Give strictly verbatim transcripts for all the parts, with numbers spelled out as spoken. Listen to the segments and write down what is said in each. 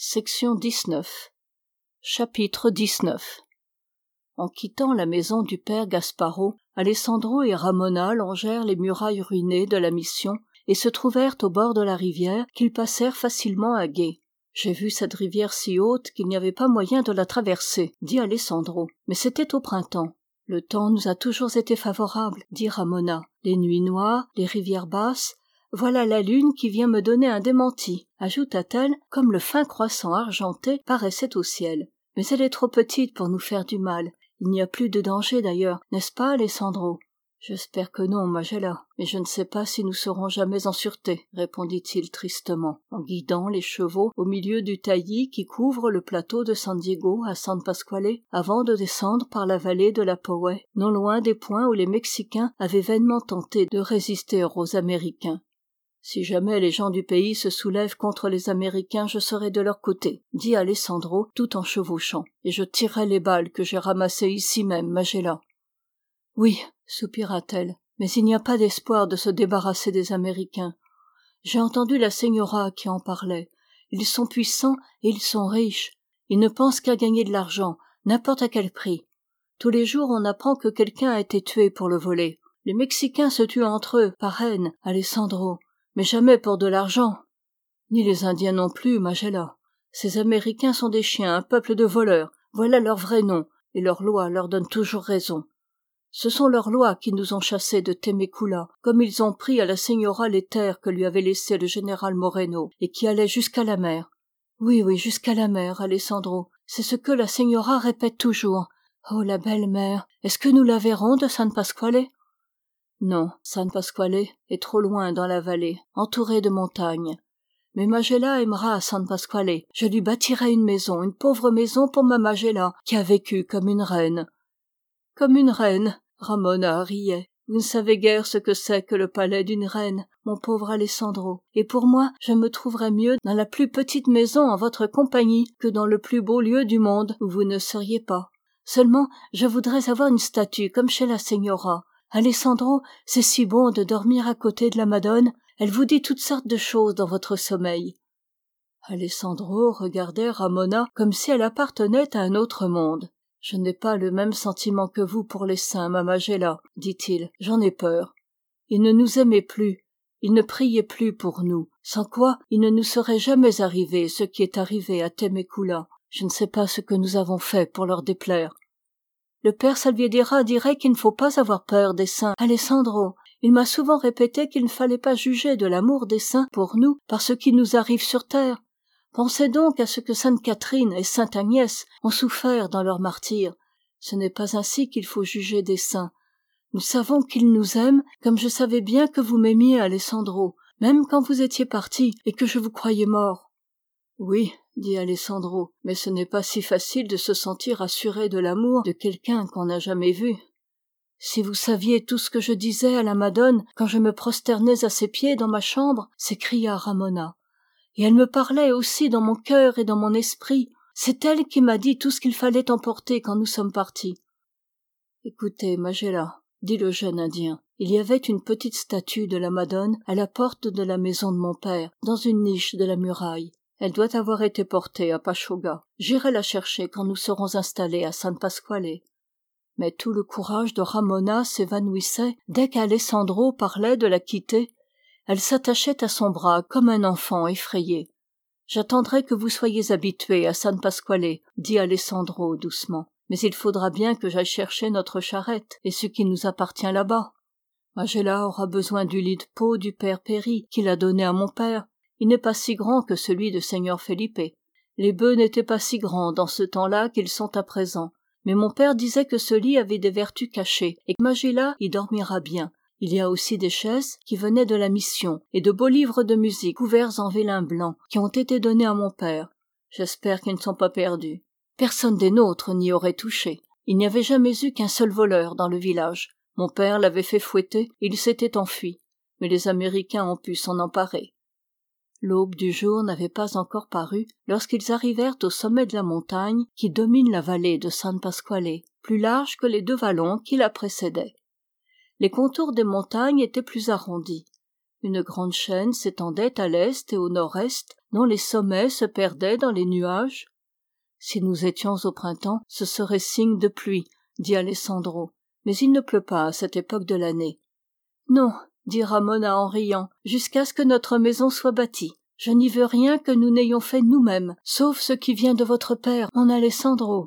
Chapitre dix-neuf. En quittant la maison du père Gasparo, Alessandro et Ramona longèrent les murailles ruinées de la mission et se trouvèrent au bord de la rivière qu'ils passèrent facilement à gué. « J'ai vu cette rivière si haute qu'il n'y avait pas moyen de la traverser, » dit Alessandro, « mais c'était au printemps. »« Le temps nous a toujours été favorable, » dit Ramona. « Les nuits noires, les rivières basses, voilà la lune qui vient me donner un démenti, » ajouta-t-elle, comme le fin croissant argenté paraissait au ciel. « Mais elle est trop petite pour nous faire du mal. Il n'y a plus de danger d'ailleurs, n'est-ce pas, Alessandro ? » « J'espère que non, Magella, mais je ne sais pas si nous serons jamais en sûreté, » répondit-il tristement, en guidant les chevaux au milieu du taillis qui couvre le plateau de San Diego à San Pasquale, avant de descendre par la vallée de la Poway, non loin des points où les Mexicains avaient vainement tenté de résister aux Américains. « Si jamais les gens du pays se soulèvent contre les Américains, je serai de leur côté, » dit Alessandro tout en chevauchant, « et je tirerai les balles que j'ai ramassées ici même, Magella. »« Oui, » soupira-t-elle, « mais il n'y a pas d'espoir de se débarrasser des Américains. J'ai entendu la señora qui en parlait. Ils sont puissants et ils sont riches. Ils ne pensent qu'à gagner de l'argent, n'importe à quel prix. Tous les jours on apprend que quelqu'un a été tué pour le voler. Les Mexicains se tuent entre eux, par haine, Alessandro, mais jamais pour de l'argent. Ni les Indiens non plus, Magella. Ces Américains sont des chiens, un peuple de voleurs. Voilà leur vrai nom, et leurs lois leur donnent toujours raison. Ce sont leurs lois qui nous ont chassés de Temecula, comme ils ont pris à la señora les terres que lui avait laissées le général Moreno, et qui allaient jusqu'à la mer. Oui, oui, jusqu'à la mer, Alessandro. C'est ce que la señora répète toujours. Oh, la belle mer. Est-ce que nous la verrons de San Pasquale? Non, San Pasquale est trop loin dans la vallée, entourée de montagnes. Mais Magella aimera San Pasquale. Je lui bâtirai une maison, une pauvre maison pour ma Magella, qui a vécu comme une reine. Comme une reine, Ramona riait. Vous ne savez guère ce que c'est que le palais d'une reine, mon pauvre Alessandro. Et pour moi, je me trouverais mieux dans la plus petite maison en votre compagnie que dans le plus beau lieu du monde où vous ne seriez pas. Seulement, je voudrais avoir une statue comme chez la señora. Alessandro, c'est si bon de dormir à côté de la Madone. Elle vous dit toutes sortes de choses dans votre sommeil. Alessandro regardait Ramona comme si elle appartenait à un autre monde. « Je n'ai pas le même sentiment que vous pour les saints, ma Magella, » dit-il. « J'en ai peur. Ils ne nous aimaient plus, ils ne priaient plus pour nous, sans quoi il ne nous serait jamais arrivé ce qui est arrivé à Temecula. Je ne sais pas ce que nous avons fait pour leur déplaire. » Le père Salviedira dirait qu'il ne faut pas avoir peur des saints. Alessandro, il m'a souvent répété qu'il ne fallait pas juger de l'amour des saints pour nous par ce qui nous arrive sur terre. Pensez donc à ce que sainte Catherine et sainte Agnès ont souffert dans leur martyre. Ce n'est pas ainsi qu'il faut juger des saints. Nous savons qu'ils nous aiment, comme je savais bien que vous m'aimiez, Alessandro, même quand vous étiez parti et que je vous croyais mort. Oui, dit Alessandro, mais ce n'est pas si facile de se sentir assuré de l'amour de quelqu'un qu'on n'a jamais vu. Si vous saviez tout ce que je disais à la Madone quand je me prosternais à ses pieds dans ma chambre, s'écria Ramona. Et elle me parlait aussi dans mon cœur et dans mon esprit. C'est elle qui m'a dit tout ce qu'il fallait emporter quand nous sommes partis. « Écoutez, Magella, » dit le jeune Indien, « il y avait une petite statue de la Madone à la porte de la maison de mon père, dans une niche de la muraille. Elle doit avoir été portée à Pachoga. J'irai la chercher quand nous serons installés à San Pasquale. » Mais tout le courage de Ramona s'évanouissait dès qu'Alessandro parlait de la quitter. Elle s'attachait à son bras comme un enfant effrayé. « J'attendrai que vous soyez habitué à San Pasquale, » dit Alessandro doucement. « Mais il faudra bien que j'aille chercher notre charrette et ce qui nous appartient là-bas. Magella aura besoin du lit de peau du père Péri qu'il a donné à mon père. Il n'est pas si grand que celui de Seigneur Felipe. Les bœufs n'étaient pas si grands dans ce temps-là qu'ils sont à présent. Mais mon père disait que ce lit avait des vertus cachées et que Magella y dormira bien. Il y a aussi des chaises qui venaient de la mission et de beaux livres de musique couverts en vélin blanc qui ont été donnés à mon père. J'espère qu'ils ne sont pas perdus. Personne des nôtres n'y aurait touché. Il n'y avait jamais eu qu'un seul voleur dans le village. Mon père l'avait fait fouetter et il s'était enfui. Mais les Américains ont pu s'en emparer. » L'aube du jour n'avait pas encore paru lorsqu'ils arrivèrent au sommet de la montagne qui domine la vallée de San Pasquale, plus large que les deux vallons qui la précédaient. Les contours des montagnes étaient plus arrondis, Une grande chaîne s'étendait à l'est et au nord-est, dont les sommets se perdaient dans les nuages. Si nous étions au printemps, ce serait signe de pluie, dit Alessandro. Mais il ne pleut pas à cette époque de l'année. Non, dit Ramona en riant, jusqu'à ce que notre maison soit bâtie. Je n'y veux rien que nous n'ayons fait nous-mêmes, sauf ce qui vient de votre père, mon Alessandro.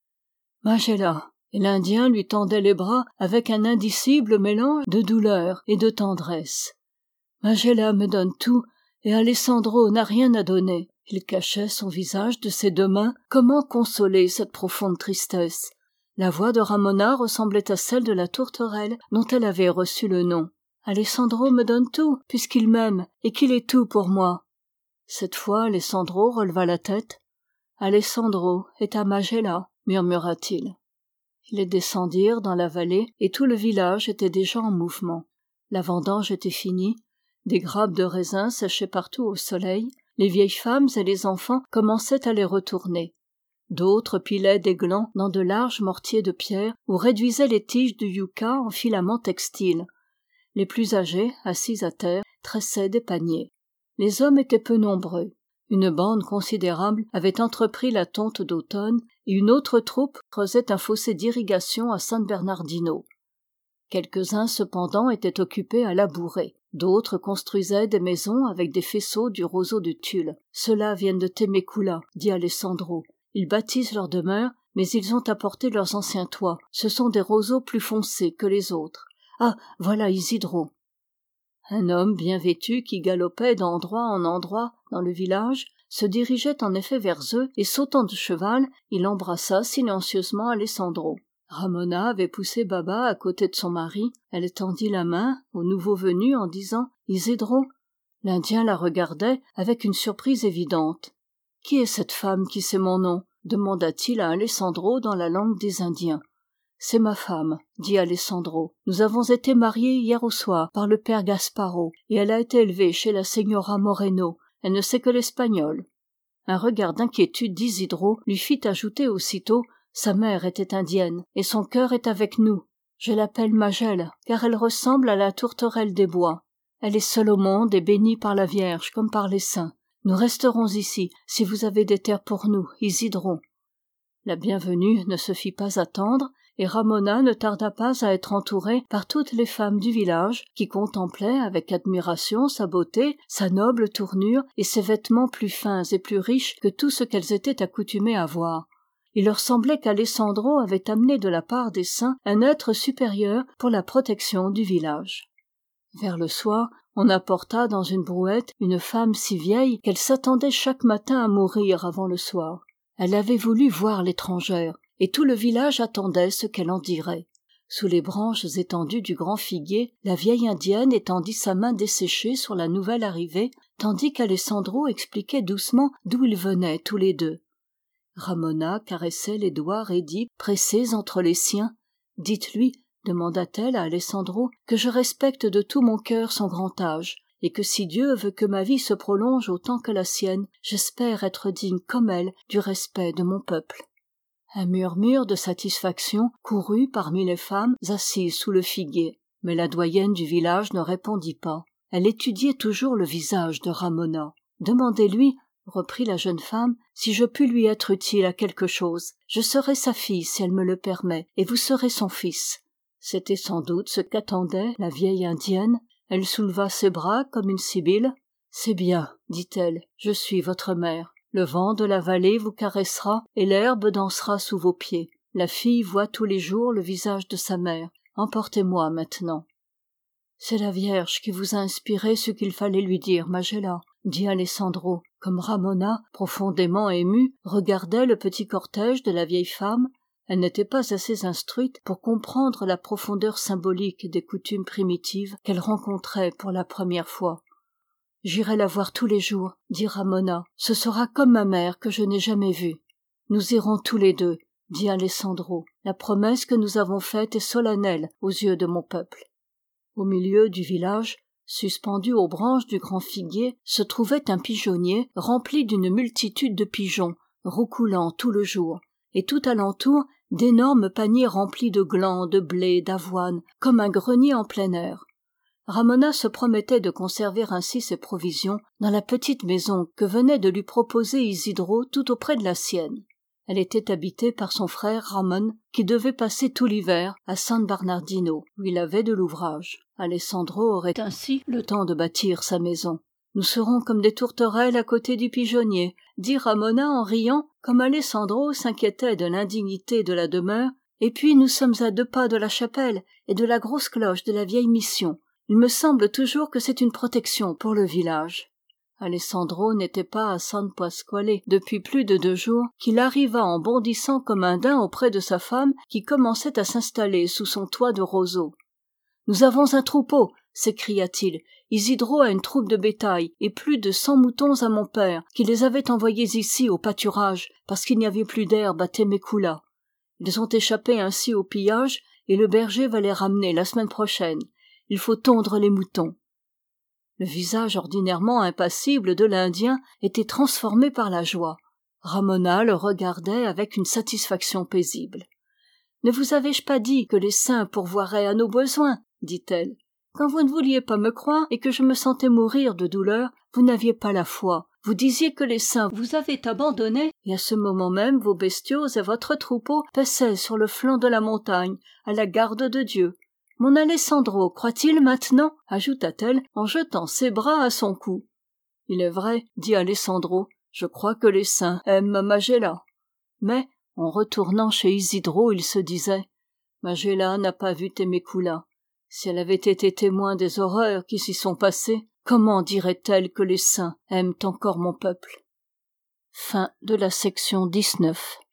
Magella, et l'Indien lui tendait les bras avec un indicible mélange de douleur et de tendresse. Magella me donne tout, et Alessandro n'a rien à donner. Il cachait son visage de ses deux mains. Comment consoler cette profonde tristesse? La voix de Ramona ressemblait à celle de la tourterelle dont elle avait reçu le nom. Alessandro me donne tout, puisqu'il m'aime, et qu'il est tout pour moi. Cette fois, Alessandro releva la tête. Alessandro est à Magella, murmura-t-il. Ils descendirent dans la vallée, et tout le village était déjà en mouvement. La vendange était finie, des grappes de raisins séchaient partout au soleil, les vieilles femmes et les enfants commençaient à les retourner. D'autres pilaient des glands dans de larges mortiers de pierre ou réduisaient les tiges du yucca en filaments textiles. Les plus âgés, assis à terre, tressaient des paniers. Les hommes étaient peu nombreux. Une bande considérable avait entrepris la tonte d'automne et une autre troupe creusait un fossé d'irrigation à San Bernardino. Quelques-uns cependant étaient occupés à labourer. D'autres construisaient des maisons avec des faisceaux du roseau de tulle. « Ceux-là viennent de Temecula, dit Alessandro. Ils bâtissent leur demeure, mais ils ont apporté leurs anciens toits. Ce sont des roseaux plus foncés que les autres. Ah, voilà Isidro. » Un homme bien vêtu qui galopait d'endroit en endroit dans le village se dirigeait en effet vers eux et sautant de cheval, il embrassa silencieusement Alessandro. Ramona avait poussé Baba à côté de son mari. Elle tendit la main au nouveau venu en disant « Isidro ». L'Indien la regardait avec une surprise évidente. « Qui est cette femme qui sait mon nom ?» demanda-t-il à Alessandro dans la langue des Indiens. « C'est ma femme, » dit Alessandro. « Nous avons été mariés hier au soir par le père Gasparo, et elle a été élevée chez la señora Moreno. Elle ne sait que l'espagnol. » Un regard d'inquiétude d'Isidro lui fit ajouter aussitôt « Sa mère était indienne, et son cœur est avec nous. Je l'appelle Magella, car elle ressemble à la tourterelle des bois. Elle est seule au monde et bénie par la Vierge comme par les saints. Nous resterons ici, si vous avez des terres pour nous, Isidro. » La bienvenue ne se fit pas attendre, et Ramona ne tarda pas à être entourée par toutes les femmes du village, qui contemplaient avec admiration sa beauté, sa noble tournure et ses vêtements plus fins et plus riches que tout ce qu'elles étaient accoutumées à voir. Il leur semblait qu'Alessandro avait amené de la part des saints un être supérieur pour la protection du village. Vers le soir, on apporta dans une brouette une femme si vieille qu'elle s'attendait chaque matin à mourir avant le soir. Elle avait voulu voir l'étrangère, et tout le village attendait ce qu'elle en dirait. Sous les branches étendues du grand figuier, la vieille indienne étendit sa main desséchée sur la nouvelle arrivée, tandis qu'Alessandro expliquait doucement d'où ils venaient tous les deux. Ramona caressait les doigts raidis, pressés entre les siens. « Dites-lui, » demanda-t-elle à Alessandro, « que je respecte de tout mon cœur son grand âge, et que si Dieu veut que ma vie se prolonge autant que la sienne, j'espère être digne comme elle du respect de mon peuple. » Un murmure de satisfaction courut parmi les femmes assises sous le figuier, mais la doyenne du village ne répondit pas. Elle étudiait toujours le visage de Ramona. « Demandez-lui, » reprit la jeune femme, « si je puis lui être utile à quelque chose. Je serai sa fille si elle me le permet, et vous serez son fils. » C'était sans doute ce qu'attendait la vieille indienne. Elle souleva ses bras comme une sibylle. « C'est bien, » dit-elle, « je suis votre mère. Le vent de la vallée vous caressera et l'herbe dansera sous vos pieds. La fille voit tous les jours le visage de sa mère. Emportez-moi maintenant. » « C'est la Vierge qui vous a inspiré ce qu'il fallait lui dire, Magella, » dit Alessandro, comme Ramona, profondément émue, regardait le petit cortège de la vieille femme. Elle n'était pas assez instruite pour comprendre la profondeur symbolique des coutumes primitives qu'elle rencontrait pour la première fois. « J'irai la voir tous les jours, » dit Ramona. « Ce sera comme ma mère que je n'ai jamais vue. »« Nous irons tous les deux, » dit Alessandro. « La promesse que nous avons faite est solennelle aux yeux de mon peuple. » Au milieu du village, suspendu aux branches du grand figuier, se trouvait un pigeonnier rempli d'une multitude de pigeons, roucoulant tout le jour, et tout alentour d'énormes paniers remplis de glands, de blé, d'avoine, comme un grenier en plein air. Ramona se promettait de conserver ainsi ses provisions dans la petite maison que venait de lui proposer Isidro tout auprès de la sienne. Elle était habitée par son frère Ramon, qui devait passer tout l'hiver à San Bernardino, où il avait de l'ouvrage. Alessandro aurait ainsi le temps de bâtir sa maison. « Nous serons comme des tourterelles à côté du pigeonnier », dit Ramona en riant, comme Alessandro s'inquiétait de l'indignité de la demeure. « Et puis nous sommes à deux pas de la chapelle et de la grosse cloche de la vieille mission. Il me semble toujours que c'est une protection pour le village. » Alessandro n'était pas à San Pasquale depuis plus de deux jours qu'il arriva en bondissant comme un daim auprès de sa femme qui commençait à s'installer sous son toit de roseaux. « Nous avons un troupeau !» s'écria-t-il. « Isidro a une troupe de bétail et plus de cent moutons à mon père qui les avait envoyés ici au pâturage parce qu'il n'y avait plus d'herbe à Temecula. Ils ont échappé ainsi au pillage et le berger va les ramener la semaine prochaine. Il faut tondre les moutons. » Le visage ordinairement impassible de l'Indien était transformé par la joie. Ramona le regardait avec une satisfaction paisible. « Ne vous avais-je pas dit que les saints pourvoiraient à nos besoins ?» dit-elle. « Quand vous ne vouliez pas me croire et que je me sentais mourir de douleur, vous n'aviez pas la foi. Vous disiez que les saints vous avaient abandonné, et à ce moment même vos bestiaux et votre troupeau paissaient sur le flanc de la montagne, à la garde de Dieu. Mon Alessandro croit-il maintenant, ajouta-t-elle en jetant ses bras à son cou. « Il est vrai, dit Alessandro, je crois que les saints aiment Magella. » Mais, en retournant chez Isidro, il se disait « Magella n'a pas vu Temecula. Si elle avait été témoin des horreurs qui s'y sont passées, comment dirait-elle que les saints aiment encore mon peuple ?» Fin de la section dix-neuf.